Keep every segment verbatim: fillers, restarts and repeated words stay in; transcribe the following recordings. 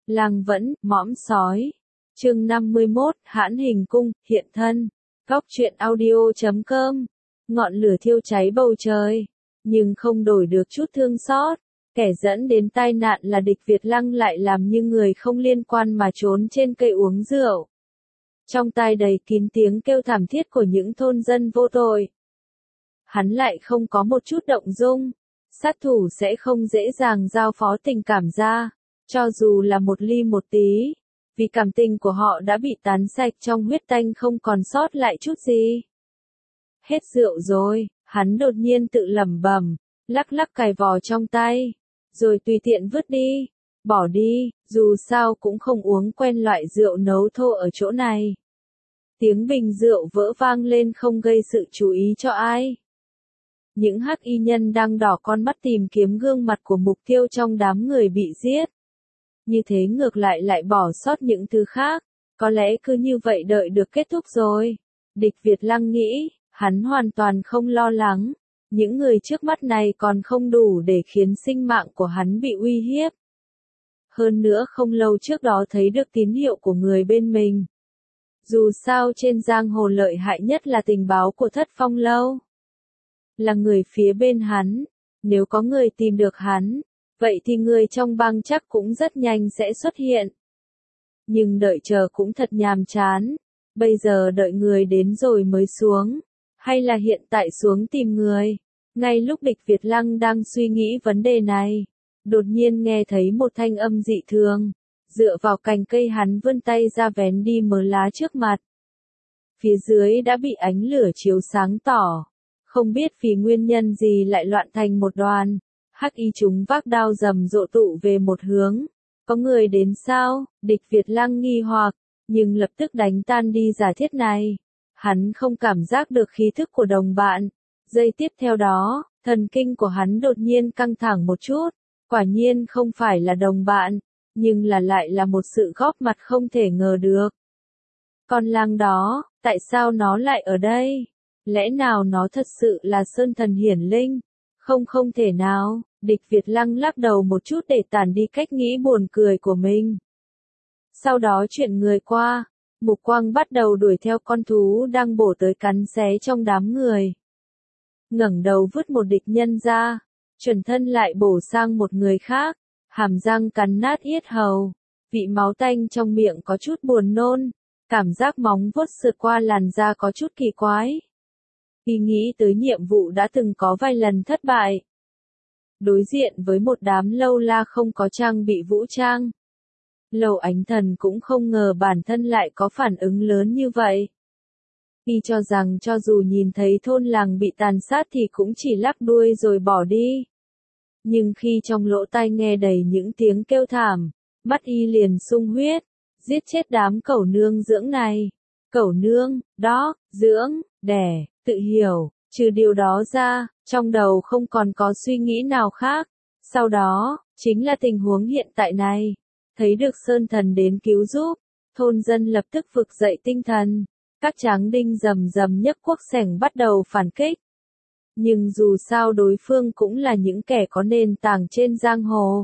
Lang vẫn, mõm sói. Chương năm mươi mốt, Hãn Hình Cung, hiện thân. Góc truyện audio chấm com. Ngọn lửa thiêu cháy bầu trời, nhưng không đổi được chút thương xót. Kẻ dẫn đến tai nạn là địch Việt Lăng lại làm như người không liên quan mà trốn trên cây uống rượu. Trong tai đầy kín tiếng kêu thảm thiết của những thôn dân vô tội. Hắn lại không có một chút động dung. Sát thủ sẽ không dễ dàng giao phó tình cảm ra, cho dù là một ly một tí, vì cảm tình của họ đã bị tán sạch trong huyết tanh không còn sót lại chút gì. Hết rượu rồi, hắn đột nhiên tự lẩm bẩm, lắc lắc cài vò trong tay, rồi tùy tiện vứt đi, bỏ đi, dù sao cũng không uống quen loại rượu nấu thô ở chỗ này. Tiếng bình rượu vỡ vang lên không gây sự chú ý cho ai. Những hắc y nhân đang đỏ con mắt tìm kiếm gương mặt của mục tiêu trong đám người bị giết. Như thế ngược lại lại bỏ sót những thứ khác, có lẽ cứ như vậy đợi được kết thúc rồi. Địch Việt Lăng nghĩ, hắn hoàn toàn không lo lắng, những người trước mắt này còn không đủ để khiến sinh mạng của hắn bị uy hiếp. Hơn nữa không lâu trước đó thấy được tín hiệu của người bên mình. Dù sao trên giang hồ lợi hại nhất là tình báo của Thất Phong Lâu. Là người phía bên hắn, nếu có người tìm được hắn, vậy thì người trong bang chắc cũng rất nhanh sẽ xuất hiện. Nhưng đợi chờ cũng thật nhàm chán, bây giờ đợi người đến rồi mới xuống, hay là hiện tại xuống tìm người. Ngay lúc địch Việt Lăng đang suy nghĩ vấn đề này, đột nhiên nghe thấy một thanh âm dị thường, dựa vào cành cây hắn vươn tay ra vén đi mớ lá trước mặt. Phía dưới đã bị ánh lửa chiếu sáng tỏ. Không biết vì nguyên nhân gì lại loạn thành một đoàn, hắc y chúng vác đao rầm rộ tụ về một hướng. Có người đến sao? Địch Việt Lăng nghi hoặc, nhưng lập tức đánh tan đi giả thiết này. Hắn không cảm giác được khí thức của đồng bạn. Giây tiếp theo đó, thần kinh của hắn đột nhiên căng thẳng một chút. Quả nhiên không phải là đồng bạn, nhưng là lại là một sự góp mặt không thể ngờ được. Con lang đó, tại sao nó lại ở đây? Lẽ nào nó thật sự là sơn thần hiển linh? Không không thể nào, địch Việt Lăng lắc đầu một chút để tản đi cách nghĩ buồn cười của mình. Sau đó chuyển người qua, mục quang bắt đầu đuổi theo con thú đang bổ tới cắn xé trong đám người. Ngẩng đầu vứt một địch nhân ra, chuẩn thân lại bổ sang một người khác, hàm răng cắn nát yết hầu, vị máu tanh trong miệng có chút buồn nôn, cảm giác móng vuốt sượt qua làn da có chút kỳ quái. Y nghĩ tới nhiệm vụ đã từng có vài lần thất bại. Đối diện với một đám lâu la không có trang bị vũ trang. Lầu Ánh Thần cũng không ngờ bản thân lại có phản ứng lớn như vậy. Y cho rằng cho dù nhìn thấy thôn làng bị tàn sát thì cũng chỉ lắc đuôi rồi bỏ đi. Nhưng khi trong lỗ tai nghe đầy những tiếng kêu thảm, mắt Y liền sung huyết, giết chết đám cẩu nương dưỡng này. Cẩu nương, đó, dưỡng, đẻ. Tự hiểu, trừ điều đó ra, trong đầu không còn có suy nghĩ nào khác. Sau đó, chính là tình huống hiện tại này. Thấy được sơn thần đến cứu giúp, thôn dân lập tức vực dậy tinh thần. Các tráng đinh rầm rầm nhấc cuốc xẻng bắt đầu phản kích. Nhưng dù sao đối phương cũng là những kẻ có nền tảng trên giang hồ.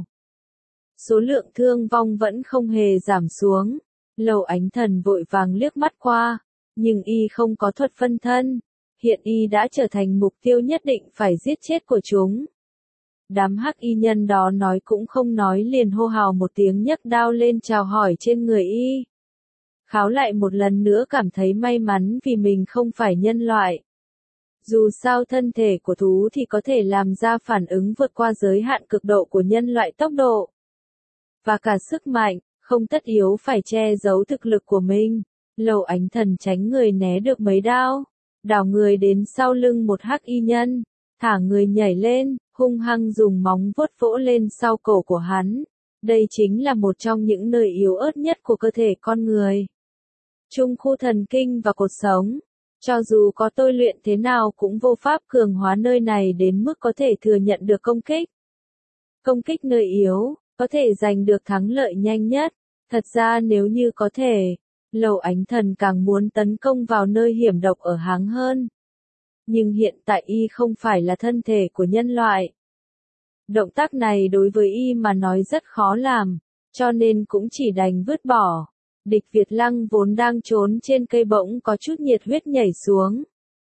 Số lượng thương vong vẫn không hề giảm xuống. Lầu Ánh Thần vội vàng liếc mắt qua, nhưng Y không có thuật phân thân. Hiện Y đã trở thành mục tiêu nhất định phải giết chết của chúng. Đám hắc y nhân đó nói cũng không nói liền hô hào một tiếng nhấc đao lên chào hỏi trên người Y. Kháo lại một lần nữa cảm thấy may mắn vì mình không phải nhân loại. Dù sao thân thể của thú thì có thể làm ra phản ứng vượt qua giới hạn cực độ của nhân loại tốc độ. Và cả sức mạnh, không tất yếu phải che giấu thực lực của mình. Lầu Ánh Thần tránh người né được mấy đao. Đảo người đến sau lưng một hắc y nhân, thả người nhảy lên, hung hăng dùng móng vuốt vỗ lên sau cổ của hắn. Đây chính là một trong những nơi yếu ớt nhất của cơ thể con người. Trung khu thần kinh và cột sống. Cho dù có tôi luyện thế nào cũng vô pháp cường hóa nơi này đến mức có thể thừa nhận được công kích. Công kích nơi yếu, có thể giành được thắng lợi nhanh nhất. Thật ra nếu như có thể, Lầu Ánh Thần càng muốn tấn công vào nơi hiểm độc ở háng hơn. Nhưng hiện tại Y không phải là thân thể của nhân loại. Động tác này đối với Y mà nói rất khó làm, cho nên cũng chỉ đành vứt bỏ. Địch Việt Lăng vốn đang trốn trên cây bỗng có chút nhiệt huyết nhảy xuống.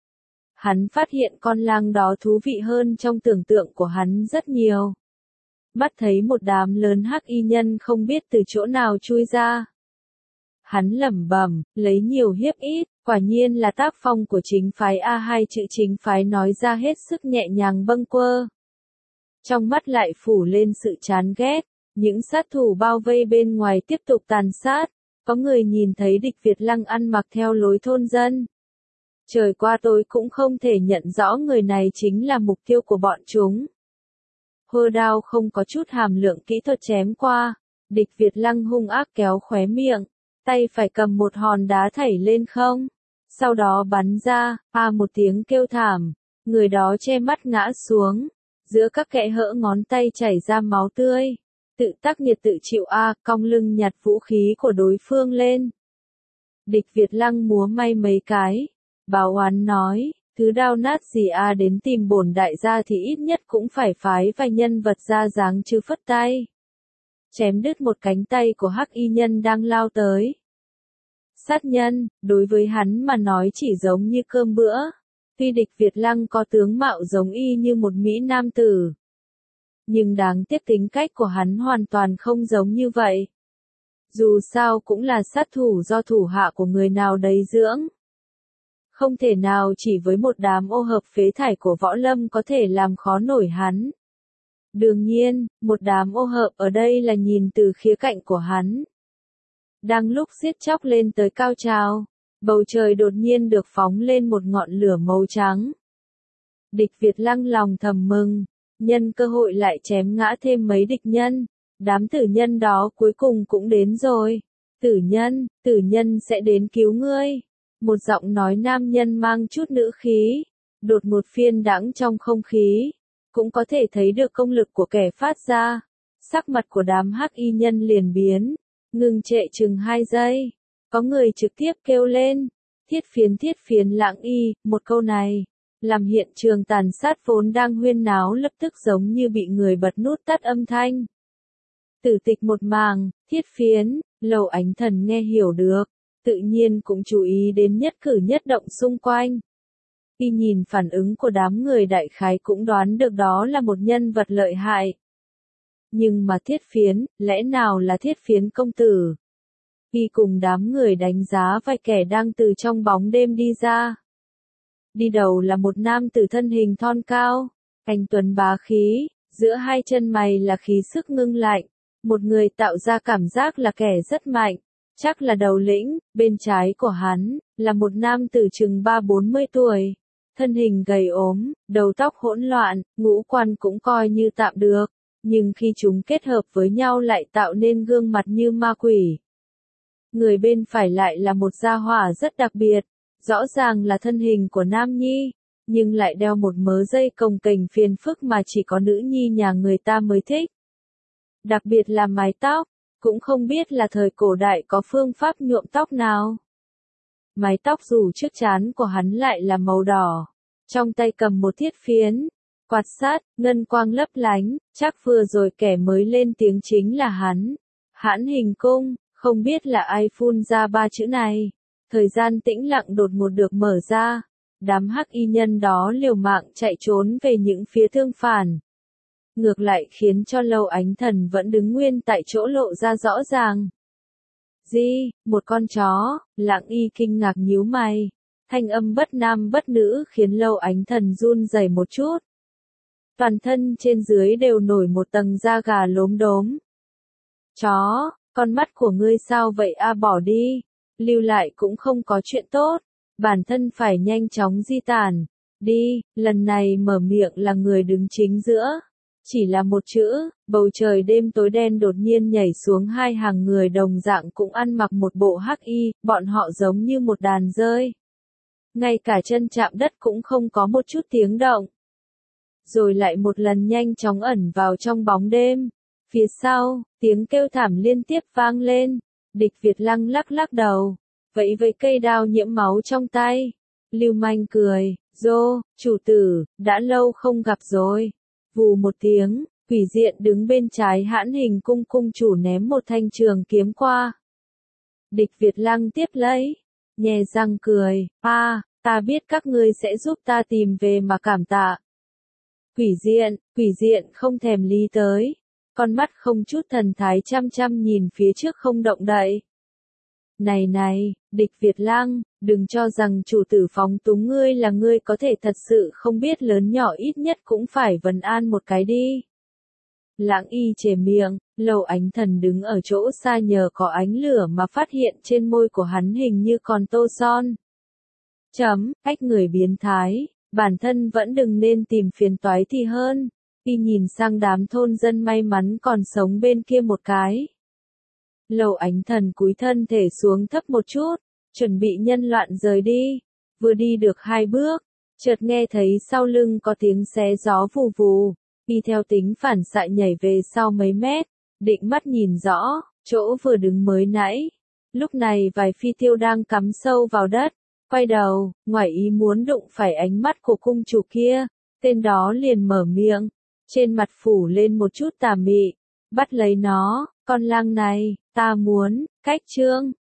Hắn phát hiện con lang đó thú vị hơn trong tưởng tượng của hắn rất nhiều. Mắt thấy một đám lớn hắc y nhân không biết từ chỗ nào chui ra. Hắn lẩm bẩm, lấy nhiều hiếp ít, quả nhiên là tác phong của chính phái A, hai chữ chính phái nói ra hết sức nhẹ nhàng bâng quơ. Trong mắt lại phủ lên sự chán ghét, những sát thủ bao vây bên ngoài tiếp tục tàn sát, có người nhìn thấy Địch Việt Lăng ăn mặc theo lối thôn dân. Trời qua tối cũng không thể nhận rõ người này chính là mục tiêu của bọn chúng. Hơ đao không có chút hàm lượng kỹ thuật chém qua, Địch Việt Lăng hung ác kéo khóe miệng, tay phải cầm một hòn đá thảy lên không, sau đó bắn ra, a một tiếng kêu thảm, người đó che mắt ngã xuống, giữa các kẽ hở ngón tay chảy ra máu tươi, tự tác nghiệt tự chịu a, cong lưng nhặt vũ khí của đối phương lên. Địch Việt Lăng múa may mấy cái, báo oán nói, thứ đao nát gì a, đến tìm bổn đại gia thì ít nhất cũng phải phái vài nhân vật ra dáng chứ phất tay. Chém đứt một cánh tay của hắc y nhân đang lao tới. Sát nhân, đối với hắn mà nói chỉ giống như cơm bữa. Tuy Địch Việt Lăng có tướng mạo giống y như một mỹ nam tử, nhưng đáng tiếc tính cách của hắn hoàn toàn không giống như vậy. Dù sao cũng là sát thủ do thủ hạ của người nào đấy dưỡng. Không thể nào chỉ với một đám ô hợp phế thải của võ lâm có thể làm khó nổi hắn. Đương nhiên, một đám ô hợp ở đây là nhìn từ khía cạnh của hắn. Đang lúc giết chóc lên tới cao trào, bầu trời đột nhiên được phóng lên một ngọn lửa màu trắng. Địch Việt Lăng lòng thầm mừng, nhân cơ hội lại chém ngã thêm mấy địch nhân, đám tử nhân đó cuối cùng cũng đến rồi. Tử nhân, tử nhân sẽ đến cứu ngươi. Một giọng nói nam nhân mang chút nữ khí, đột ngột phiên đãng trong không khí, cũng có thể thấy được công lực của kẻ phát ra. Sắc mặt của đám hắc y nhân liền biến, ngừng trệ chừng hai giây. Có người trực tiếp kêu lên, thiết phiến thiết phiến lãng y, một câu này, làm hiện trường tàn sát vốn đang huyên náo lập tức giống như bị người bật nút tắt âm thanh. Tử tịch một màng, thiết phiến, Lầu Ánh Thần nghe hiểu được, tự nhiên cũng chú ý đến nhất cử nhất động xung quanh. Khi nhìn phản ứng của đám người đại khái cũng đoán được đó là một nhân vật lợi hại. Nhưng mà thiết phiến, lẽ nào là thiết phiến công tử? Khi cùng đám người đánh giá vài kẻ đang từ trong bóng đêm đi ra. Đi đầu là một nam tử thân hình thon cao, anh tuấn bá khí, giữa hai chân mày là khí sức ngưng lạnh, một người tạo ra cảm giác là kẻ rất mạnh, chắc là đầu lĩnh. Bên trái của hắn, là một nam tử chừng ba bốn mươi tuổi, thân hình gầy ốm, đầu tóc hỗn loạn, ngũ quan cũng coi như tạm được, nhưng khi chúng kết hợp với nhau lại tạo nên gương mặt như ma quỷ. Người bên phải lại là một gia hỏa rất đặc biệt, rõ ràng là thân hình của nam nhi, nhưng lại đeo một mớ dây cồng kềnh phiền phức mà chỉ có nữ nhi nhà người ta mới thích. Đặc biệt là mái tóc, cũng không biết là thời cổ đại có phương pháp nhuộm tóc nào. Mái tóc rủ trước trán của hắn lại là màu đỏ, trong tay cầm một thiết phiến, quạt sát, ngân quang lấp lánh, chắc vừa rồi kẻ mới lên tiếng chính là hắn. Hãn Hình Cung, không biết là ai phun ra ba chữ này. Thời gian tĩnh lặng đột ngột được mở ra, đám hắc y nhân đó liều mạng chạy trốn về những phía thương phản. Ngược lại khiến cho Lâu Ánh Thần vẫn đứng nguyên tại chỗ lộ ra rõ ràng. Gì, một con chó, Lãng Y kinh ngạc nhíu mày. Thanh âm bất nam bất nữ khiến Lâu Ánh Thần run rẩy một chút. Toàn thân trên dưới đều nổi một tầng da gà lốm đốm. Chó, con mắt của ngươi sao vậy a, bỏ đi. Lưu lại cũng không có chuyện tốt, bản thân phải nhanh chóng di tản. Đi, lần này mở miệng là người đứng chính giữa. Chỉ là một chữ, bầu trời đêm tối đen đột nhiên nhảy xuống hai hàng người đồng dạng cũng ăn mặc một bộ hắc y, bọn họ giống như một đàn dơi. Ngay cả chân chạm đất cũng không có một chút tiếng động. Rồi lại một lần nhanh chóng ẩn vào trong bóng đêm. Phía sau, tiếng kêu thảm liên tiếp vang lên. Địch Việt Lăng lắc lắc đầu, vẫy với cây đao nhiễm máu trong tay. Lưu manh cười, dô, chủ tử, đã lâu không gặp rồi. Vù một tiếng, Quỷ diện đứng bên trái Hãn Hình cung cung chủ ném một thanh trường kiếm qua. Địch Việt Lăng tiếp lấy, nhè răng cười, a, ta biết các ngươi sẽ giúp ta tìm về mà cảm tạ. Quỷ diện, quỷ diện không thèm lý tới, con mắt không chút thần thái chăm chăm nhìn phía trước không động đậy. Này này, Địch Việt Lăng, đừng cho rằng chủ tử phóng túng ngươi là ngươi có thể thật sự không biết lớn nhỏ, ít nhất cũng phải vấn an một cái đi. Lãng Y chề miệng, Lâu Ánh Thần đứng ở chỗ xa nhờ có ánh lửa mà phát hiện trên môi của hắn hình như còn tô son. Chấm, cách người biến thái, bản thân vẫn đừng nên tìm phiền toái thì hơn. Y nhìn sang đám thôn dân may mắn còn sống bên kia một cái. Lâu Ánh Thần cúi thân thể xuống thấp một chút, chuẩn bị nhân loạn rời đi. Vừa đi được hai bước, chợt nghe thấy sau lưng có tiếng xé gió vù vù. Y theo tính phản xạ nhảy về sau mấy mét, định mắt nhìn rõ, chỗ vừa đứng mới nãy. Lúc này vài phi tiêu đang cắm sâu vào đất, quay đầu, ngoài ý muốn đụng phải ánh mắt của cung chủ kia, tên đó liền mở miệng, trên mặt phủ lên một chút tà mị, bắt lấy nó, con lang này, ta muốn, cách trương.